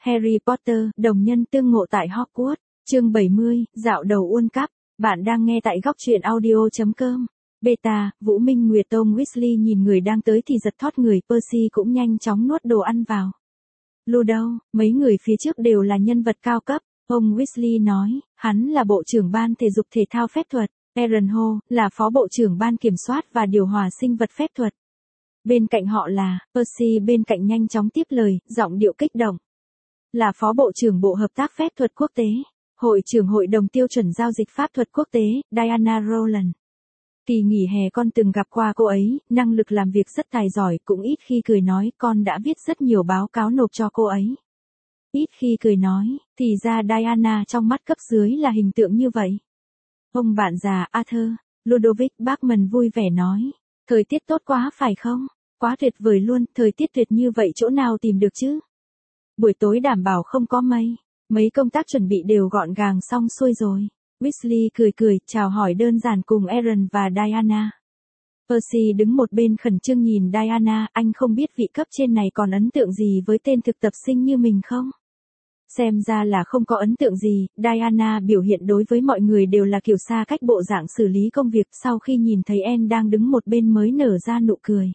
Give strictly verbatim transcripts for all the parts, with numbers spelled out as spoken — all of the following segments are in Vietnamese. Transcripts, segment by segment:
Harry Potter, đồng nhân tương ngộ tại Hogwarts, chương bảy mươi, dạo đầu World Cup. Bạn đang nghe tại góc truyện audio chấm com. Beta, Vũ Minh Nguyệt Tom Weasley nhìn người đang tới thì giật thót người, Percy cũng nhanh chóng nuốt đồ ăn vào. Ludo, mấy người phía trước đều là nhân vật cao cấp, ông Weasley nói, hắn là bộ trưởng ban thể dục thể thao phép thuật, Aaron Hall là phó bộ trưởng ban kiểm soát và điều hòa sinh vật phép thuật. Bên cạnh họ là, Percy bên cạnh nhanh chóng tiếp lời, giọng điệu kích động. Là phó bộ trưởng Bộ Hợp tác Phép thuật Quốc tế, hội trưởng Hội đồng tiêu chuẩn giao dịch pháp thuật quốc tế, Diana Rowland. Kỳ nghỉ hè con từng gặp qua cô ấy, năng lực làm việc rất tài giỏi, cũng ít khi cười nói, con đã viết rất nhiều báo cáo nộp cho cô ấy. Ít khi cười nói, thì ra Diana trong mắt cấp dưới là hình tượng như vậy. Ông bạn già Arthur, Ludovic Bachman vui vẻ nói, thời tiết tốt quá phải không? Quá tuyệt vời luôn, thời tiết tuyệt như vậy chỗ nào tìm được chứ? Buổi tối đảm bảo không có mây, mấy công tác chuẩn bị đều gọn gàng xong xuôi rồi. Weasley cười cười, chào hỏi đơn giản cùng Aaron và Diana. Percy đứng một bên khẩn trương nhìn Diana, anh không biết vị cấp trên này còn ấn tượng gì với tên thực tập sinh như mình không? Xem ra là không có ấn tượng gì, Diana biểu hiện đối với mọi người đều là kiểu xa cách bộ dạng xử lý công việc, sau khi nhìn thấy Anne đang đứng một bên mới nở ra nụ cười.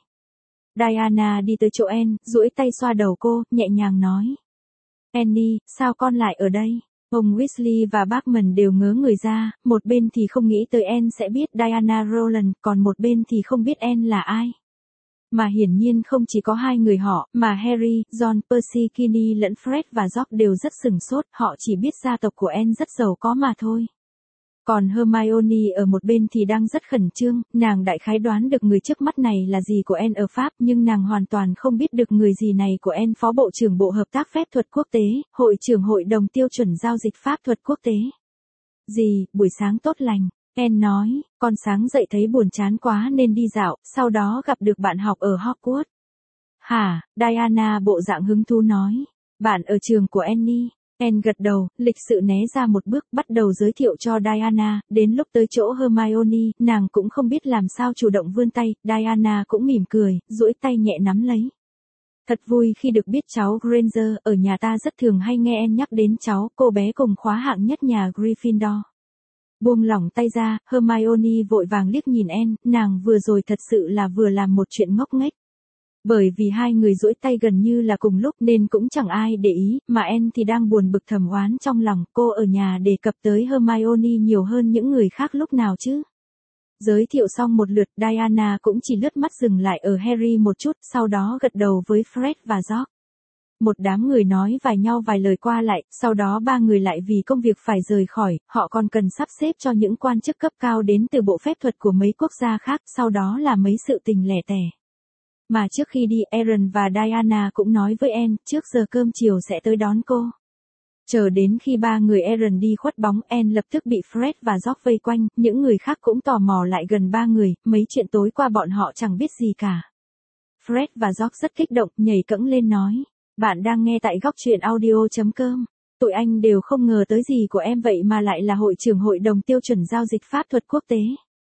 Diana đi tới chỗ Anne, duỗi tay xoa đầu cô, nhẹ nhàng nói. Annie, sao con lại ở đây? Ông Weasley và Bachman đều ngớ người ra, một bên thì không nghĩ tới Anne sẽ biết Diana Rowland, còn một bên thì không biết Anne là ai. Mà hiển nhiên không chỉ có hai người họ, mà Harry, Ron, Percy, Ginny lẫn Fred và George đều rất sừng sốt, họ chỉ biết gia tộc của Anne rất giàu có mà thôi. Còn Hermione ở một bên thì đang rất khẩn trương, nàng đại khái đoán được người trước mắt này là gì của Anne ở Pháp, nhưng nàng hoàn toàn không biết được người gì này của Anne phó bộ trưởng Bộ Hợp tác Phép thuật Quốc tế, hội trưởng Hội đồng tiêu chuẩn giao dịch pháp thuật quốc tế. Gì, buổi sáng tốt lành, Anne nói, con sáng dậy thấy buồn chán quá nên đi dạo, sau đó gặp được bạn học ở Hogwarts. Hả, Diana bộ dạng hứng thú nói, bạn ở trường của Annie. Anne gật đầu, lịch sự né ra một bước, bắt đầu giới thiệu cho Diana, đến lúc tới chỗ Hermione, nàng cũng không biết làm sao chủ động vươn tay, Diana cũng mỉm cười, duỗi tay nhẹ nắm lấy. Thật vui khi được biết cháu Granger, ở nhà ta rất thường hay nghe Anne nhắc đến cháu, cô bé cùng khóa hạng nhất nhà Gryffindor. Buông lỏng tay ra, Hermione vội vàng liếc nhìn Anne, nàng vừa rồi thật sự là vừa làm một chuyện ngốc nghếch. Bởi vì hai người duỗi tay gần như là cùng lúc nên cũng chẳng ai để ý, mà Anne thì đang buồn bực thầm oán trong lòng, cô ở nhà đề cập tới Hermione nhiều hơn những người khác lúc nào chứ. Giới thiệu xong một lượt, Diana cũng chỉ lướt mắt dừng lại ở Harry một chút, sau đó gật đầu với Fred và George. Một đám người nói vài nhau vài lời qua lại, sau đó ba người lại vì công việc phải rời khỏi, họ còn cần sắp xếp cho những quan chức cấp cao đến từ bộ phép thuật của mấy quốc gia khác, sau đó là mấy sự tình lẻ tẻ. Mà trước khi đi, Aaron và Diana cũng nói với Anne, trước giờ cơm chiều sẽ tới đón cô. Chờ đến khi ba người Aaron đi khuất bóng, Anne lập tức bị Fred và George vây quanh, những người khác cũng tò mò lại gần ba người, mấy chuyện tối qua bọn họ chẳng biết gì cả. Fred và George rất kích động, nhảy cẫng lên nói, bạn đang nghe tại góc truyện audio chấm com. Tụi anh đều không ngờ tới gì của em vậy mà lại là hội trưởng Hội đồng tiêu chuẩn giao dịch pháp thuật quốc tế.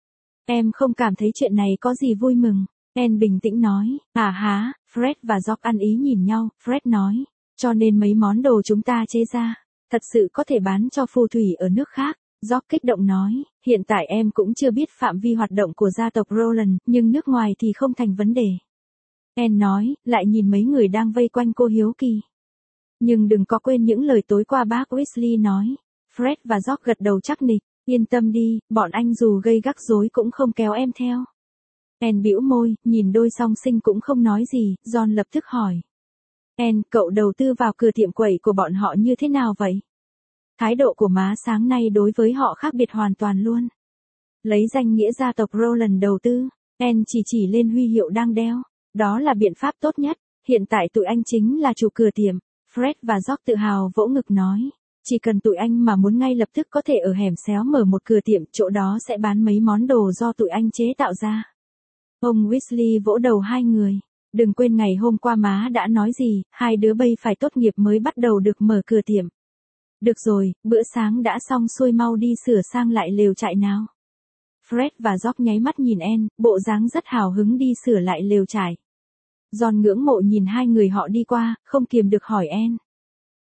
Em không cảm thấy chuyện này có gì vui mừng. Anne bình tĩnh nói, à há, Fred và George ăn ý nhìn nhau, Fred nói, cho nên mấy món đồ chúng ta chế ra, thật sự có thể bán cho phù thủy ở nước khác. George kích động nói, hiện tại em cũng chưa biết phạm vi hoạt động của gia tộc Rowland, nhưng nước ngoài thì không thành vấn đề. Anne nói, lại nhìn mấy người đang vây quanh cô hiếu kỳ. Nhưng đừng có quên những lời tối qua bác Weasley nói. Fred và George gật đầu chắc nịch, yên tâm đi, bọn anh dù gây rắc rối cũng không kéo em theo. Anne bĩu môi, nhìn đôi song sinh cũng không nói gì, Ron lập tức hỏi. Anne, cậu đầu tư vào cửa tiệm quẩy của bọn họ như thế nào vậy? Thái độ của má sáng nay đối với họ khác biệt hoàn toàn luôn. Lấy danh nghĩa gia tộc Rowland đầu tư, Anne chỉ chỉ lên huy hiệu đang đeo. Đó là biện pháp tốt nhất, hiện tại tụi anh chính là chủ cửa tiệm. Fred và George tự hào vỗ ngực nói. Chỉ cần tụi anh mà muốn ngay lập tức có thể ở hẻm xéo mở một cửa tiệm, chỗ đó sẽ bán mấy món đồ do tụi anh chế tạo ra. Ông Weasley vỗ đầu hai người. Đừng quên ngày hôm qua má đã nói gì, hai đứa bây phải tốt nghiệp mới bắt đầu được mở cửa tiệm. Được rồi, bữa sáng đã xong xuôi mau đi sửa sang lại lều trại nào. Fred và George nháy mắt nhìn Anne, bộ dáng rất hào hứng đi sửa lại lều trại. Ron ngưỡng mộ nhìn hai người họ đi qua, không kiềm được hỏi Anne.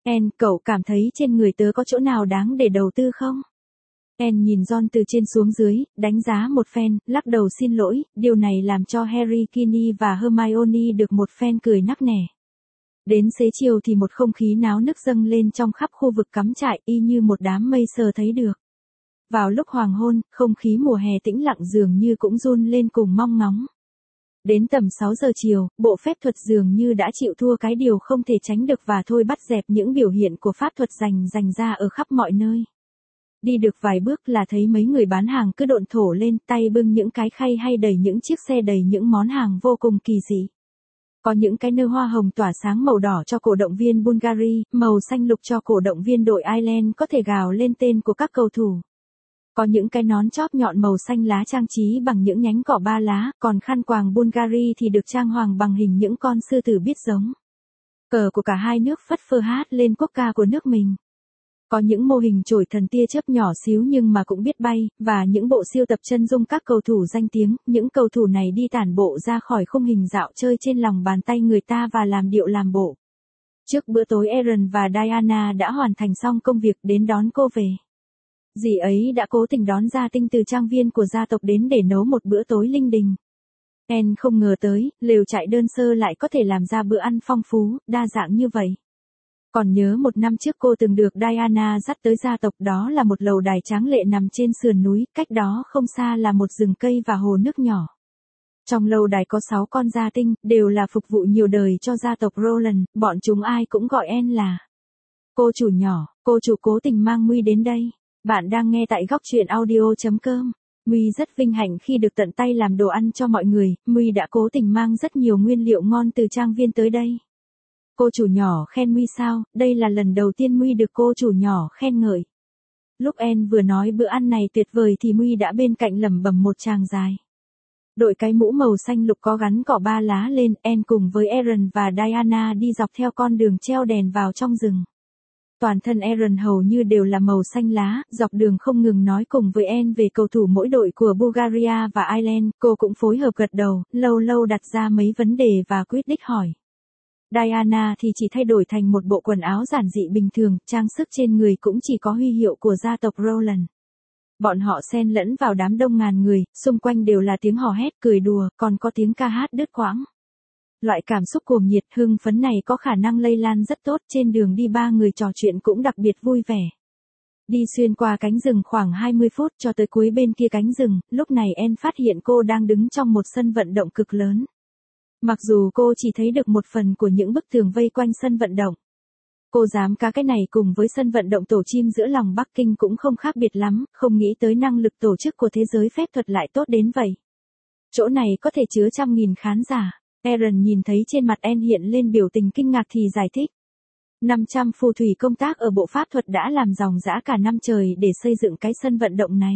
Anne, cậu cảm thấy trên người tớ có chỗ nào đáng để đầu tư không? Anne nhìn Ron từ trên xuống dưới, đánh giá một phen, lắc đầu xin lỗi, điều này làm cho Harry, Ginny và Hermione được một phen cười nắc nẻ. Đến xế chiều thì một không khí náo nức dâng lên trong khắp khu vực cắm trại, y như một đám mây sờ thấy được. Vào lúc hoàng hôn, không khí mùa hè tĩnh lặng dường như cũng run lên cùng mong ngóng. Đến tầm sáu giờ chiều, bộ phép thuật dường như đã chịu thua cái điều không thể tránh được và thôi bắt dẹp những biểu hiện của pháp thuật rành rành ra ở khắp mọi nơi. Đi được vài bước là thấy mấy người bán hàng cứ độn thổ lên, tay bưng những cái khay hay đẩy những chiếc xe đầy những món hàng vô cùng kỳ dị. Có những cái nơ hoa hồng tỏa sáng màu đỏ cho cổ động viên Bulgaria, màu xanh lục cho cổ động viên đội Ireland có thể gào lên tên của các cầu thủ. Có những cái nón chóp nhọn màu xanh lá trang trí bằng những nhánh cỏ ba lá, còn khăn quàng Bulgaria thì được trang hoàng bằng hình những con sư tử biết giống. Cờ của cả hai nước phất phơ hát lên quốc ca của nước mình. Có những mô hình chổi thần tia chớp nhỏ xíu nhưng mà cũng biết bay, và những bộ siêu tập chân dung các cầu thủ danh tiếng, những cầu thủ này đi tản bộ ra khỏi khung hình dạo chơi trên lòng bàn tay người ta và làm điệu làm bộ. Trước bữa tối Aaron và Diana đã hoàn thành xong công việc đến đón cô về. Dì ấy đã cố tình đón gia tinh từ trang viên của gia tộc đến để nấu một bữa tối linh đình. Anne không ngờ tới, lều trại đơn sơ lại có thể làm ra bữa ăn phong phú, đa dạng như vậy. Còn nhớ một năm trước cô từng được Diana dắt tới gia tộc, đó là một lầu đài tráng lệ nằm trên sườn núi, cách đó không xa là một rừng cây và hồ nước nhỏ. Trong lầu đài có sáu con gia tinh, đều là phục vụ nhiều đời cho gia tộc Roland, bọn chúng ai cũng gọi Anne là cô chủ nhỏ. Cô chủ cố tình mang Muy đến đây. Bạn đang nghe tại góc truyện audio chấm com. Muy rất vinh hạnh khi được tận tay làm đồ ăn cho mọi người, Muy đã cố tình mang rất nhiều nguyên liệu ngon từ trang viên tới đây. Cô chủ nhỏ khen Muy sao, đây là lần đầu tiên Muy được cô chủ nhỏ khen ngợi. Lúc Anne vừa nói bữa ăn này tuyệt vời thì Muy đã bên cạnh lẩm bẩm một tràng dài. Đội cái mũ màu xanh lục có gắn cỏ ba lá lên, Anne cùng với Aaron và Diana đi dọc theo con đường treo đèn vào trong rừng. Toàn thân Aaron hầu như đều là màu xanh lá, dọc đường không ngừng nói cùng với Anne về cầu thủ mỗi đội của Bulgaria và Ireland, cô cũng phối hợp gật đầu, lâu lâu đặt ra mấy vấn đề và quyết đích hỏi. Diana thì chỉ thay đổi thành một bộ quần áo giản dị bình thường, trang sức trên người cũng chỉ có huy hiệu của gia tộc Roland. Bọn họ xen lẫn vào đám đông ngàn người, xung quanh đều là tiếng hò hét, cười đùa, còn có tiếng ca hát đứt quãng. Loại cảm xúc cuồng nhiệt, hưng phấn này có khả năng lây lan rất tốt, trên đường đi ba người trò chuyện cũng đặc biệt vui vẻ. Đi xuyên qua cánh rừng khoảng hai mươi phút cho tới cuối bên kia cánh rừng, lúc này Anne phát hiện cô đang đứng trong một sân vận động cực lớn. Mặc dù cô chỉ thấy được một phần của những bức tường vây quanh sân vận động. Cô dám cá cái này cùng với sân vận động Tổ chim giữa lòng Bắc Kinh cũng không khác biệt lắm, không nghĩ tới năng lực tổ chức của thế giới phép thuật lại tốt đến vậy. Chỗ này có thể chứa trăm nghìn khán giả. Aaron nhìn thấy trên mặt Anne hiện lên biểu tình kinh ngạc thì giải thích. năm trăm phù thủy công tác ở bộ pháp thuật đã làm ròng rã cả năm trời để xây dựng cái sân vận động này.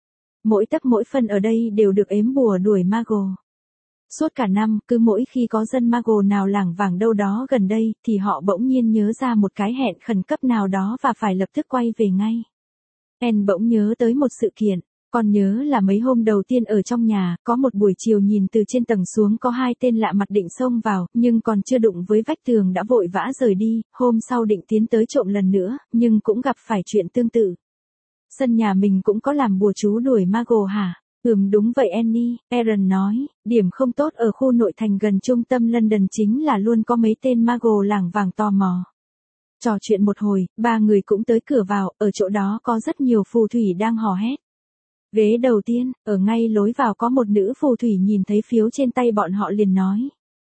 Mỗi tấc mỗi phân ở đây đều được ếm bùa đuổi Mago. Suốt cả năm, cứ mỗi khi có dân Mago nào lảng vảng đâu đó gần đây, thì họ bỗng nhiên nhớ ra một cái hẹn khẩn cấp nào đó và phải lập tức quay về ngay. Anne bỗng nhớ tới một sự kiện. Còn nhớ là mấy hôm đầu tiên ở trong nhà, có một buổi chiều nhìn từ trên tầng xuống có hai tên lạ mặt định xông vào, nhưng còn chưa đụng với vách tường đã vội vã rời đi, hôm sau định tiến tới trộm lần nữa, nhưng cũng gặp phải chuyện tương tự. Sân nhà mình cũng có làm bùa chú đuổi Mago hả? Ừm đúng vậy Annie, Aaron nói, điểm không tốt ở khu nội thành gần trung tâm London chính là luôn có mấy tên Mago lảng vảng tò mò. Trò chuyện một hồi, ba người cũng tới cửa vào, ở chỗ đó có rất nhiều phù thủy đang hò hét. Ghế đầu tiên, ở ngay lối vào có một nữ phù thủy nhìn thấy phiếu trên tay bọn họ liền nói.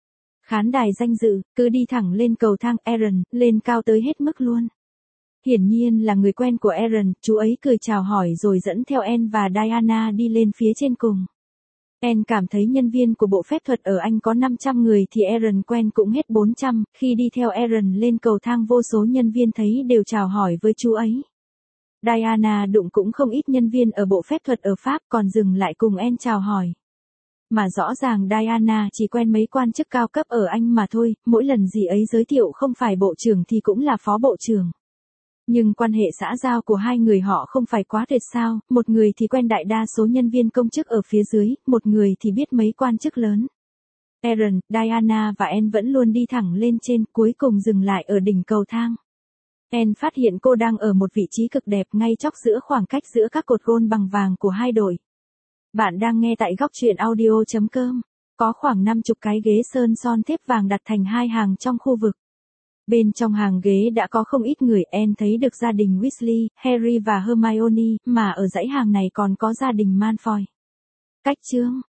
Khán đài danh dự, cứ đi thẳng lên cầu thang Aaron, lên cao tới hết mức luôn. Hiển nhiên là người quen của Aaron, chú ấy cười chào hỏi rồi dẫn theo Anne và Diana đi lên phía trên cùng. Anne cảm thấy nhân viên của bộ phép thuật ở Anh có năm trăm người thì Aaron quen cũng hết bốn trăm, khi đi theo Aaron lên cầu thang vô số nhân viên thấy đều chào hỏi với chú ấy. Diana đụng cũng không ít nhân viên ở bộ phép thuật ở Pháp còn dừng lại cùng Anne chào hỏi. Mà rõ ràng Diana chỉ quen mấy quan chức cao cấp ở Anh mà thôi, mỗi lần gì ấy giới thiệu không phải bộ trưởng thì cũng là phó bộ trưởng. Nhưng quan hệ xã giao của hai người họ không phải quá tuyệt sao, một người thì quen đại đa số nhân viên công chức ở phía dưới, một người thì biết mấy quan chức lớn. Aaron, Diana và Anne vẫn luôn đi thẳng lên trên, cuối cùng dừng lại ở đỉnh cầu thang. Anne phát hiện cô đang ở một vị trí cực đẹp ngay chóc giữa khoảng cách giữa các cột gôn bằng vàng của hai đội. Bạn đang nghe tại góc truyện audio chấm com. Có khoảng năm chục cái ghế sơn son thép vàng đặt thành hai hàng trong khu vực. Bên trong hàng ghế đã có không ít người. Anne thấy được gia đình Weasley, Harry và Hermione, mà ở dãy hàng này còn có gia đình Malfoy. Cách chương